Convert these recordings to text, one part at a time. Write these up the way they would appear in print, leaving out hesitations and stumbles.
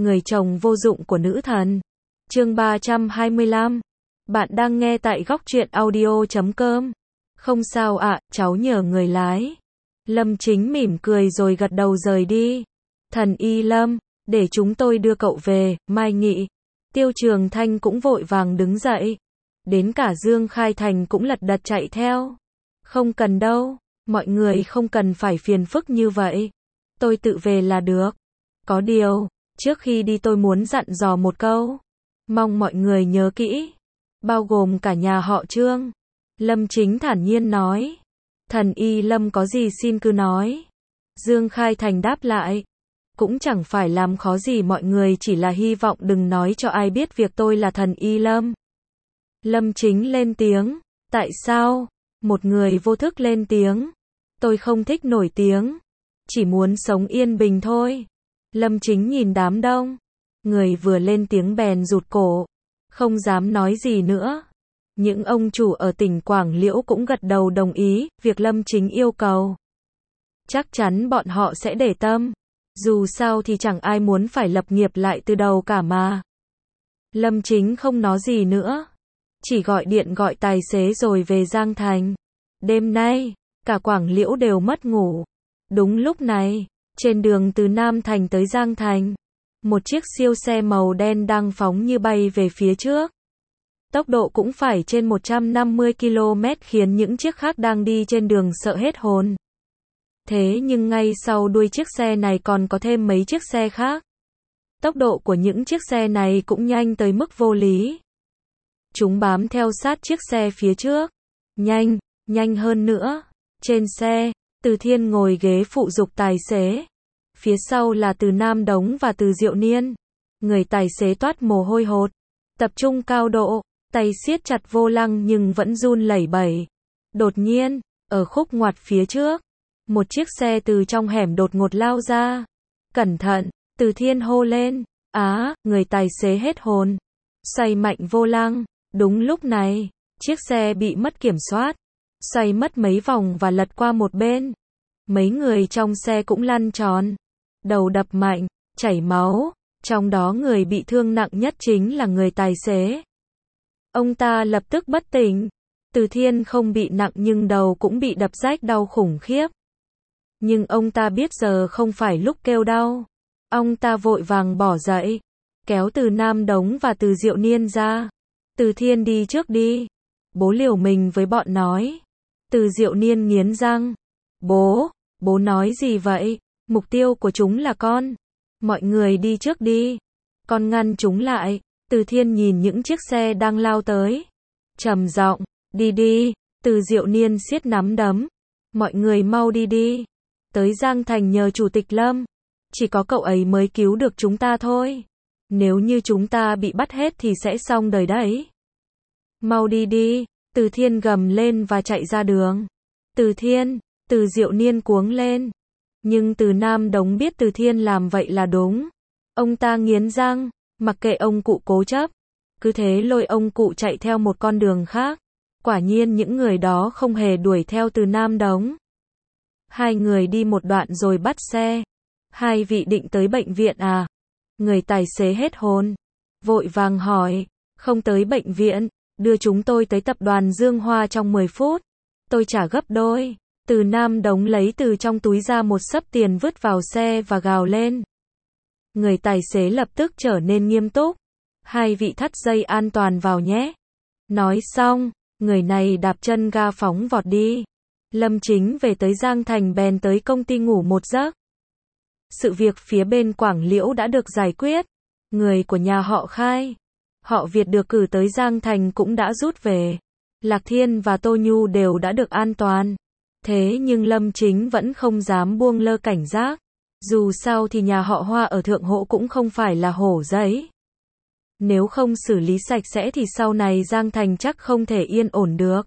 người chồng vô dụng của nữ thần. Chương 325. Bạn đang nghe tại góc truyện audio.com. Không sao ạ, cháu nhờ người lái. Lâm Chính mỉm cười rồi gật đầu rời đi. Thần Y Lâm, để chúng tôi đưa cậu về, Mai Nghị. Tiêu Trường Thanh cũng vội vàng đứng dậy. Đến cả Dương Khai Thành cũng lật đật chạy theo. Không cần đâu, mọi người không cần phải phiền phức như vậy. Tôi tự về là được. Có điều, trước khi đi tôi muốn dặn dò một câu. Mong mọi người nhớ kỹ. Bao gồm cả nhà họ Trương. Lâm Chính thản nhiên nói. Thần Y Lâm có gì xin cứ nói. Dương Khai Thành đáp lại. Cũng chẳng phải làm khó gì mọi người, chỉ là hy vọng đừng nói cho ai biết việc tôi là thần Y Lâm. Lâm Chính lên tiếng. Tại sao? Một người vô thức lên tiếng. Tôi không thích nổi tiếng. Chỉ muốn sống yên bình thôi. Lâm Chính nhìn đám đông. Người vừa lên tiếng bèn rụt cổ. Không dám nói gì nữa. Những ông chủ ở tỉnh Quảng Liễu cũng gật đầu đồng ý việc Lâm Chính yêu cầu. Chắc chắn bọn họ sẽ để tâm. Dù sao thì chẳng ai muốn phải lập nghiệp lại từ đầu cả mà. Lâm Chính không nói gì nữa. Chỉ gọi điện gọi tài xế rồi về Giang Thành. Đêm nay, cả Quảng Liễu đều mất ngủ. Đúng lúc này, trên đường từ Nam Thành tới Giang Thành, một chiếc siêu xe màu đen đang phóng như bay về phía trước. Tốc độ cũng phải trên 150 km khiến những chiếc khác đang đi trên đường sợ hết hồn. Thế nhưng ngay sau đuôi chiếc xe này còn có thêm mấy chiếc xe khác. Tốc độ của những chiếc xe này cũng nhanh tới mức vô lý. Chúng bám theo sát chiếc xe phía trước. Nhanh, nhanh hơn nữa. Trên xe, Từ Thiên ngồi ghế phụ giục tài xế. Phía sau là Từ Nam Đống và Từ Diệu Niên. Người tài xế toát mồ hôi hột. Tập trung cao độ, tay siết chặt vô lăng nhưng vẫn run lẩy bẩy. Đột nhiên, ở khúc ngoặt phía trước, một chiếc xe từ trong hẻm đột ngột lao ra. Cẩn thận, Từ Thiên hô lên. Người tài xế hết hồn. Xoay mạnh vô lăng. Đúng lúc này, chiếc xe bị mất kiểm soát. Xoay mất mấy vòng và lật qua một bên. Mấy người trong xe cũng lăn tròn. Đầu đập mạnh, chảy máu. Trong đó người bị thương nặng nhất chính là người tài xế. Ông ta lập tức bất tỉnh. Từ Thiên không bị nặng nhưng đầu cũng bị đập rách đau khủng khiếp. Nhưng ông ta biết giờ không phải lúc kêu đau. Ông ta vội vàng bỏ dậy, kéo Từ Nam Đống và Từ Diệu Niên ra. Từ Thiên đi trước đi. Bố liều mình với bọn nói. Từ Diệu Niên nghiến răng. Bố nói gì vậy? Mục tiêu của chúng là con. Mọi người đi trước đi. Con ngăn chúng lại. Từ Thiên nhìn những chiếc xe đang lao tới. Trầm giọng, đi đi. Từ Diệu Niên siết nắm đấm. Mọi người mau đi đi. Tới Giang Thành nhờ Chủ tịch Lâm. Chỉ có cậu ấy mới cứu được chúng ta thôi. Nếu như chúng ta bị bắt hết thì sẽ xong đời đấy. Mau đi đi. Từ Thiên gầm lên và chạy ra đường. Từ Thiên, Từ Diệu Niên cuống lên. Nhưng Từ Nam Đống biết Từ Thiên làm vậy là đúng. Ông ta nghiến răng, mặc kệ ông cụ cố chấp. Cứ thế lôi ông cụ chạy theo một con đường khác. Quả nhiên những người đó không hề đuổi theo Từ Nam Đống. Hai người đi một đoạn rồi bắt xe. Hai vị định tới bệnh viện à? Người tài xế hết hồn. Vội vàng hỏi. Không tới bệnh viện. Đưa chúng tôi tới tập đoàn Dương Hoa trong 10 phút. Tôi trả gấp đôi. Từ Nam Đống lấy từ trong túi ra một xấp tiền vứt vào xe và gào lên. Người tài xế lập tức trở nên nghiêm túc. Hai vị thắt dây an toàn vào nhé. Nói xong, người này đạp chân ga phóng vọt đi. Lâm Chính về tới Giang Thành bèn tới công ty ngủ một giấc. Sự việc phía bên Quảng Liễu đã được giải quyết. Người của nhà họ Khai, họ Việt được cử tới Giang Thành cũng đã rút về. Lạc Thiên và Tô Nhu đều đã được an toàn. Thế nhưng Lâm Chính vẫn không dám buông lơ cảnh giác. Dù sao thì nhà họ Hoa ở Thượng Hộ cũng không phải là hổ giấy. Nếu không xử lý sạch sẽ thì sau này Giang Thành chắc không thể yên ổn được.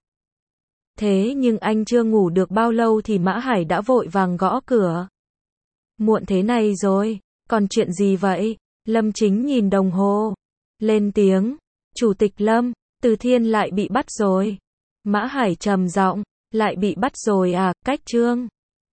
Thế nhưng anh chưa ngủ được bao lâu thì Mã Hải đã vội vàng gõ cửa. Muộn thế này rồi, còn chuyện gì vậy? Lâm Chính nhìn đồng hồ. Lên tiếng, Chủ tịch Lâm, Từ Thiên lại bị bắt rồi. Mã Hải trầm giọng, lại bị bắt rồi à, cách Trương